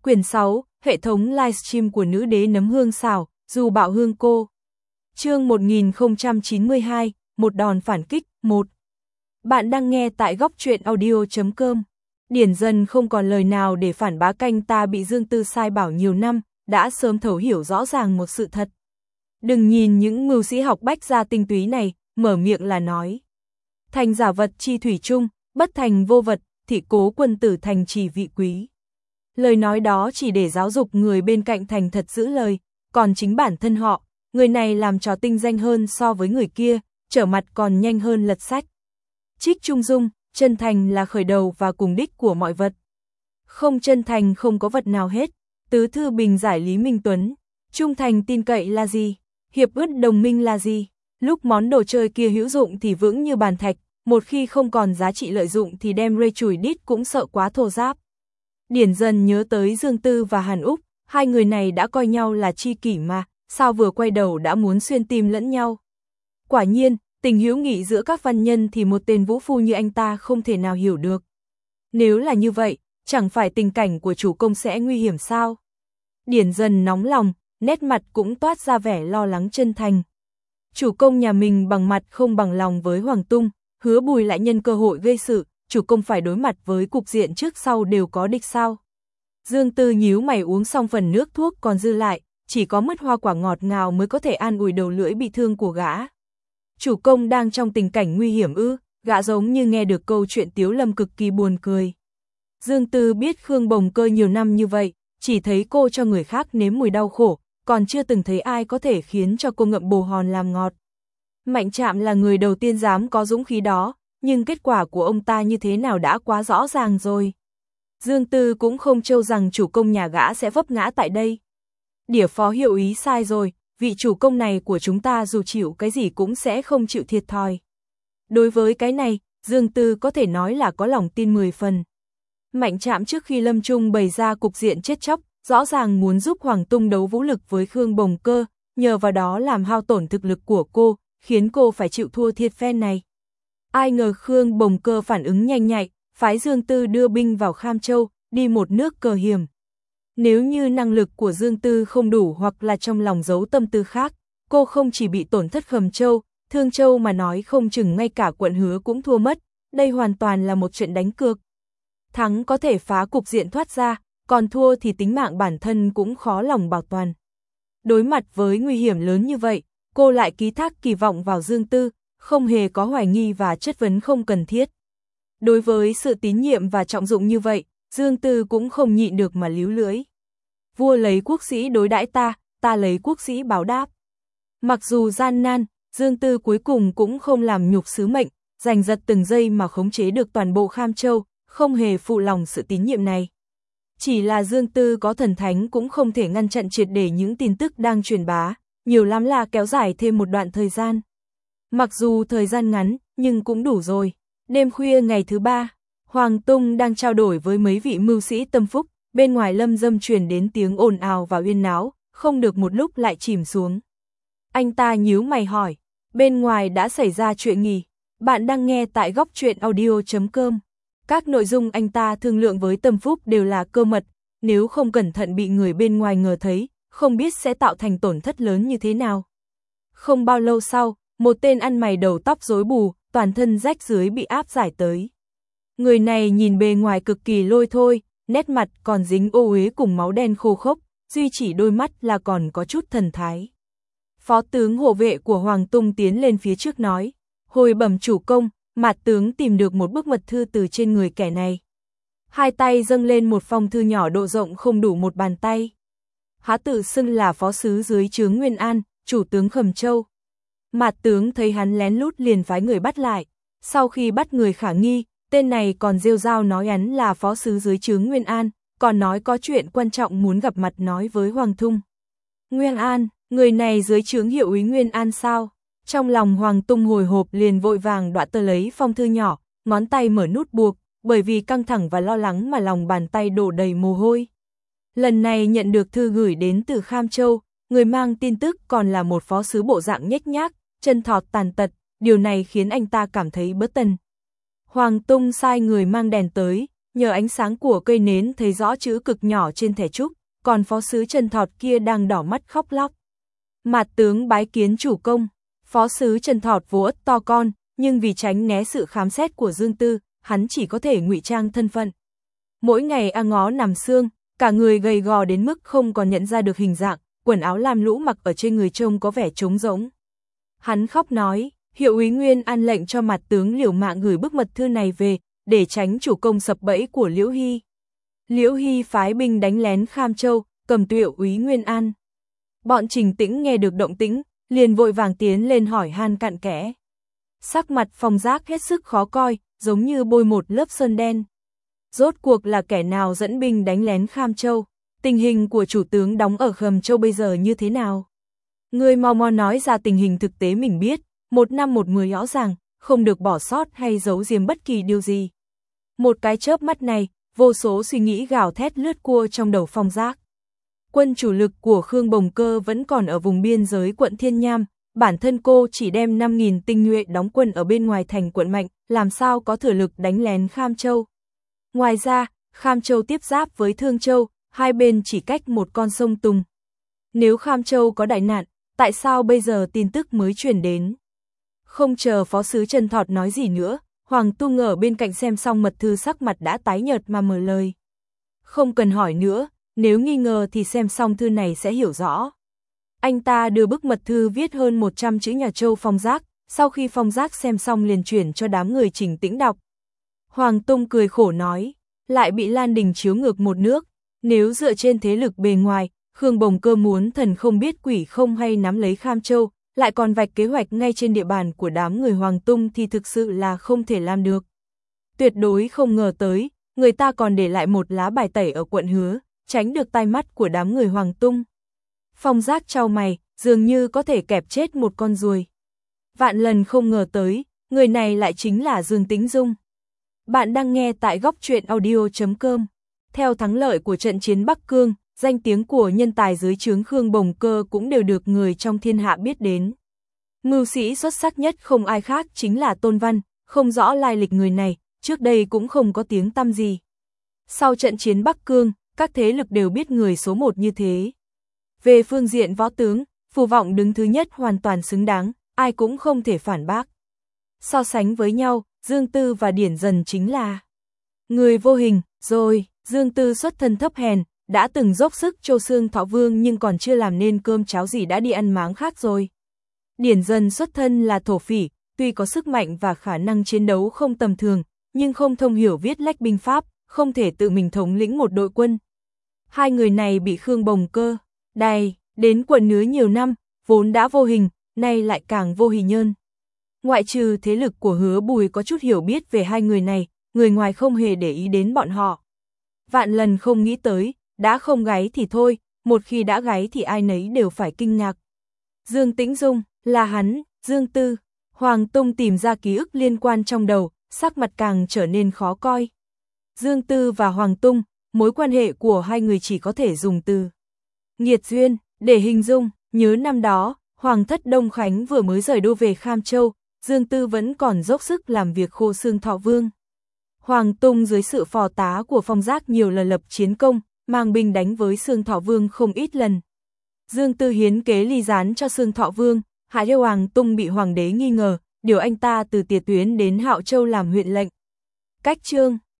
Quyển 6, hệ thống livestream của nữ đế nấm hương xào, dù bạo hương cô. Chương 1092, một đòn phản kích, 1. Bạn đang nghe tại góc truyện audio.com. Điển Dân không còn lời nào để phản bác canh ta bị Dương Tư sai bảo nhiều năm, đã sớm thấu hiểu rõ ràng một sự thật. Đừng nhìn những mưu sĩ học bách gia tinh túy này, mở miệng là nói. Thành giả vật chi thủy chung, bất thành vô vật, thị cố quân tử thành trì vị quý. Lời nói đó chỉ để giáo dục người bên cạnh thành thật giữ lời, còn chính bản thân họ, người này làm trò tinh danh hơn so với người kia, trở mặt còn nhanh hơn lật sách. Trích Trung Dung, chân thành là khởi đầu và cùng đích của mọi vật. Không chân thành không có vật nào hết. Tứ thư bình giải Lý Minh Tuấn. Trung thành tin cậy là gì? Hiệp ước đồng minh là gì? Lúc món đồ chơi kia hữu dụng thì vững như bàn thạch, một khi không còn giá trị lợi dụng thì đem rê chùi đít cũng sợ quá thô giáp. Điển Dân nhớ tới Dương Tư và Hàn Úc, hai người này đã coi nhau là tri kỷ mà, sao vừa quay đầu đã muốn xuyên tim lẫn nhau. Quả nhiên, tình hữu nghị giữa các văn nhân thì một tên vũ phu như anh ta không thể nào hiểu được. Nếu là như vậy, chẳng phải tình cảnh của chủ công sẽ nguy hiểm sao? Điển Dân nóng lòng, nét mặt cũng toát ra vẻ lo lắng chân thành. Chủ công nhà mình bằng mặt không bằng lòng với Hoàng Tung, Hứa Bùi lại nhân cơ hội gây sự, chủ công phải đối mặt với cục diện trước sau đều có địch sao. Dương Tư nhíu mày uống xong phần nước thuốc còn dư lại, chỉ có mứt hoa quả ngọt ngào mới có thể an ủi đầu lưỡi bị thương của gã. Chủ công đang trong tình cảnh nguy hiểm ư? Gã giống như nghe được câu chuyện Tiếu Lâm cực kỳ buồn cười. Dương Tư biết Khương Bồng Cơ nhiều năm như vậy, chỉ thấy cô cho người khác nếm mùi đau khổ, còn chưa từng thấy ai có thể khiến cho cô ngậm bồ hòn làm ngọt. Mạnh Trạm là người đầu tiên dám có dũng khí đó, nhưng kết quả của ông ta như thế nào đã quá rõ ràng rồi. Dương Tư cũng không trêu rằng chủ công nhà gã sẽ vấp ngã tại đây. Đĩa phó hiệu ý sai rồi, vị chủ công này của chúng ta dù chịu cái gì cũng sẽ không chịu thiệt thòi. Đối với cái này, Dương Tư có thể nói là có lòng tin 10 phần. Mạnh Trạm trước khi lâm chung bày ra cục diện chết chóc, rõ ràng muốn giúp Hoàng Tung đấu vũ lực với Khương Bồng Cơ, nhờ vào đó làm hao tổn thực lực của cô, khiến cô phải chịu thua thiệt phen này. Ai ngờ Khương Bồng Cơ phản ứng nhanh nhạy, phái Dương Tư đưa binh vào Kham Châu, đi một nước cờ hiểm. Nếu như năng lực của Dương Tư không đủ hoặc là trong lòng giấu tâm tư khác, cô không chỉ bị tổn thất Khầm Châu, Thương Châu mà nói không chừng ngay cả quận Hứa cũng thua mất, đây hoàn toàn là một trận đánh cược. Thắng có thể phá cục diện thoát ra, còn thua thì tính mạng bản thân cũng khó lòng bảo toàn. Đối mặt với nguy hiểm lớn như vậy, cô lại ký thác kỳ vọng vào Dương Tư, không hề có hoài nghi và chất vấn không cần thiết. Đối với sự tín nhiệm và trọng dụng như vậy, Dương Tư cũng không nhịn được mà líu lưỡi. Vua lấy quốc sĩ đối đãi ta, ta lấy quốc sĩ báo đáp. Mặc dù gian nan, Dương Tư cuối cùng cũng không làm nhục sứ mệnh, giành giật từng giây mà khống chế được toàn bộ Kham Châu, không hề phụ lòng sự tín nhiệm này. Chỉ là Dương Tư có thần thánh cũng không thể ngăn chặn triệt để những tin tức đang truyền bá, nhiều lắm là kéo dài thêm một đoạn thời gian. Mặc dù thời gian ngắn, nhưng cũng đủ rồi. Đêm khuya ngày thứ 3, Hoàng Tung đang trao đổi với mấy vị mưu sĩ tâm phúc, bên ngoài lâm dâm truyền đến tiếng ồn ào và uyên náo, không được một lúc lại chìm xuống. Anh ta nhíu mày hỏi, bên ngoài đã xảy ra chuyện gì? Bạn đang nghe tại góc truyện audio.com. Các nội dung anh ta thương lượng với tâm phúc đều là cơ mật, nếu không cẩn thận bị người bên ngoài ngờ thấy, không biết sẽ tạo thành tổn thất lớn như thế nào. Không bao lâu sau, một tên ăn mày đầu tóc rối bù, toàn thân rách rưới bị áp giải tới. Người này nhìn bề ngoài cực kỳ lôi thôi, nét mặt còn dính ô uế cùng máu đen khô khốc, duy chỉ đôi mắt là còn có chút thần thái. Phó tướng hộ vệ của Hoàng Tung tiến lên phía trước nói, hồi bẩm chủ công, Mạt tướng tìm được một bức mật thư từ trên người kẻ này. Hai tay dâng lên một phong thư nhỏ độ rộng không đủ một bàn tay. Há tự xưng là phó sứ dưới trướng Nguyên An, chủ tướng Khầm Châu. Mạt tướng thấy hắn lén lút liền phái người bắt lại. Sau khi bắt người khả nghi, tên này còn rêu rao nói hắn là phó sứ dưới trướng Nguyên An, còn nói có chuyện quan trọng muốn gặp mặt nói với Hoàng Tung. Nguyên An, người này dưới trướng hiệu úy Nguyên An sao? Trong lòng Hoàng Tung hồi hộp liền vội vàng đoạt tờ lấy phong thư nhỏ, ngón tay mở nút buộc, bởi vì căng thẳng và lo lắng mà lòng bàn tay đổ đầy mồ hôi. Lần này nhận được thư gửi đến từ Kham Châu, người mang tin tức còn là một phó sứ bộ dạng nhếch nhác, chân thọt tàn tật, điều này khiến anh ta cảm thấy bất tần. Hoàng Tung sai người mang đèn tới, Nhờ ánh sáng của cây nến thấy rõ chữ cực nhỏ trên thẻ trúc, còn phó sứ Trần Thọt kia đang đỏ mắt khóc lóc. Mạt tướng bái kiến chủ công. Phó sứ Trần Thọt vỗ ất to con, nhưng vì tránh né sự khám xét của Dương Tư, hắn chỉ có thể ngụy trang thân phận. Mỗi ngày a ngó nằm xương, cả người gầy gò đến mức không còn nhận ra được hình dạng, quần áo lam lũ mặc ở trên người trông có vẻ trống rỗng. Hắn khóc nói, Hiệu úy Nguyên An lệnh cho Mạt tướng liều mạng gửi bức mật thư này về, để tránh chủ công sập bẫy của Liễu Hy. Liễu Hy phái binh đánh lén Kham Châu, cầm tù Hiệu úy Nguyên An. Bọn Trình Tĩnh nghe được động tĩnh, liền vội vàng tiến lên hỏi han cặn kẽ. Sắc mặt Phong Giác hết sức khó coi, giống như bôi một lớp sơn đen. Rốt cuộc là kẻ nào dẫn binh đánh lén Kham Châu? Tình hình của chủ tướng đóng ở Kham Châu bây giờ như thế nào? Người mau mau nói ra tình hình thực tế mình biết, một năm một mười rõ ràng, không được bỏ sót hay giấu giếm bất kỳ điều gì. Một cái chớp mắt này, vô số suy nghĩ gào thét lướt qua trong đầu Phong Giác. Quân chủ lực của Khương Bồng Cơ vẫn còn ở vùng biên giới quận Thiên Nham, bản thân cô chỉ đem 5.000 tinh nhuệ đóng quân ở bên ngoài thành quận Mạnh, làm sao có thừa lực đánh lén Kham Châu. Ngoài ra, Kham Châu tiếp giáp với Thương Châu, hai bên chỉ cách một con sông Tùng. Nếu Kham Châu có đại nạn, tại sao bây giờ tin tức mới truyền đến? Không chờ phó sứ Trần Thọt nói gì nữa, Hoàng Tung ở bên cạnh xem xong mật thư sắc mặt đã tái nhợt mà mở lời. Không cần hỏi nữa, nếu nghi ngờ thì xem xong thư này sẽ hiểu rõ. Anh ta đưa bức mật thư viết hơn 100 chữ nhà Châu Phong Giác, sau khi Phong Giác xem xong liền chuyển cho đám người Trình Tĩnh đọc. Hoàng Tung cười khổ nói, lại bị Lan Đình chiếu ngược một nước, nếu dựa trên thế lực bề ngoài, Khương Bồng Cơ muốn thần không biết quỷ không hay nắm lấy Kham Châu, lại còn vạch kế hoạch ngay trên địa bàn của đám người Hoàng Tung thì thực sự là không thể làm được. Tuyệt đối không ngờ tới, người ta còn để lại một lá bài tẩy ở quận Hứa, tránh được tai mắt của đám người Hoàng Tung. Phong Giác chau mày, dường như có thể kẹp chết một con ruồi. Vạn lần không ngờ tới, người này lại chính là Dương Tĩnh Dung. Bạn đang nghe tại góc truyện audio.com. Theo thắng lợi của trận chiến Bắc Cương, danh tiếng của nhân tài dưới trướng Khương Bồng Cơ cũng đều được người trong thiên hạ biết đến. Mưu sĩ xuất sắc nhất không ai khác chính là Tôn Văn, không rõ lai lịch người này, trước đây cũng không có tiếng tăm gì. Sau trận chiến Bắc Cương, các thế lực đều biết người số một như thế. Về phương diện võ tướng, Phù Vọng đứng thứ nhất hoàn toàn xứng đáng, ai cũng không thể phản bác. So sánh với nhau, Dương Tư và Điển Dần chính là người vô hình, rồi, Dương Tư xuất thân thấp hèn, đã từng dốc sức cho Sương Thọ Vương nhưng còn chưa làm nên cơm cháo gì đã đi ăn máng khác rồi. Điển Dần xuất thân là thổ phỉ, tuy có sức mạnh và khả năng chiến đấu không tầm thường, nhưng không thông hiểu viết lách binh pháp, không thể tự mình thống lĩnh một đội quân. Hai người này bị Khương Bồng Cơ đày đến quận Nứa nhiều năm, vốn đã vô hình, nay lại càng vô hình nhơn. Ngoại trừ thế lực của Hứa Bùi có chút hiểu biết về hai người này, người ngoài không hề để ý đến bọn họ. Vạn lần không nghĩ tới, đã không gáy thì thôi, một khi đã gáy thì ai nấy đều phải kinh ngạc. Dương Tĩnh Dung, là hắn, Dương Tư. Hoàng Tung tìm ra ký ức liên quan trong đầu, sắc mặt càng trở nên khó coi. Dương Tư và Hoàng Tung, mối quan hệ của hai người chỉ có thể dùng từ nghiệt duyên để hình dung. Nhớ năm đó, Hoàng thất Đông Khánh vừa mới rời đô về Kham Châu, Dương Tư vẫn còn dốc sức làm việc khô Sương Thọ Vương. Hoàng Tung dưới sự phò tá của Phong Giác nhiều lần lập chiến công, mang binh đánh với Sương Thọ Vương không ít lần. Dương Tư hiến kế ly gián cho Sương Thọ Vương, hại cho Hoàng Tung bị hoàng đế nghi ngờ, điều anh ta từ Tiệt Tuyến đến Hạo Châu làm huyện lệnh. Cách chương